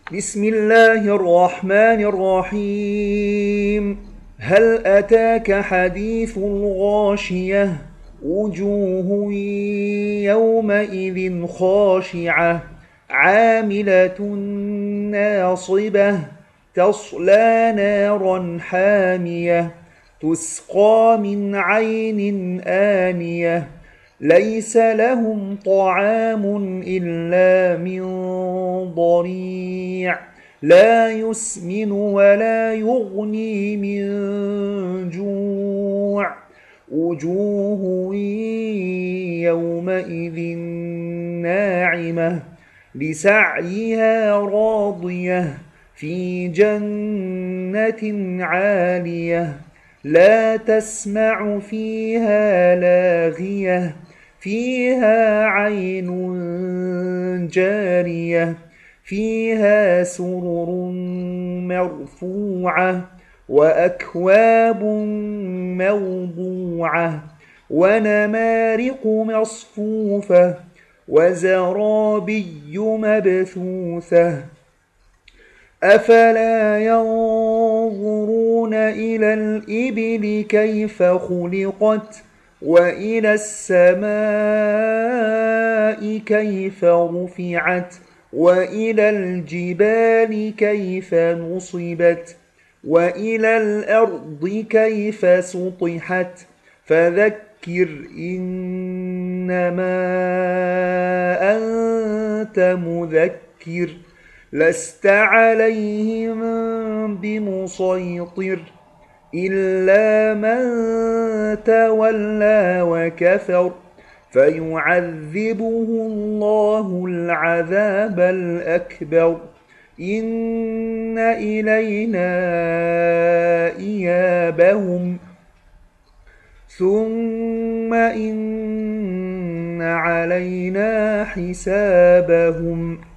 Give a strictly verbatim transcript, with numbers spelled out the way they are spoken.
بسم الله الرحمن الرحيم. هل أتاك حديث الغاشية؟ وجوه يومئذ خاشعة عاملة ناصبة تصلى نارا حامية تسقى من عين آنية ليس لهم طعام إلا من ضريع لا يسمن ولا يغني من جوع وجوه يومئذ ناعمة لسعيها راضية في جنة عالية لا تسمع فيها لاغية فيها عين جارية فيها سرر مرفوعة وأكواب موضوعة ونمارق مصفوفة وزرابي مبثوثة أفلا ينظرون إلى الإبل كيف خلقت وإلى السماء كيف رفعت وإلى الجبال كيف نصبت وإلى الأرض كيف سطحت فذكر إنما أنت مذكر لست عليهم بمسيطر إلا من تولى وكفر فيعذبه الله العذاب الأكبر إن إلينا إيابهم ثم إن علينا حسابهم.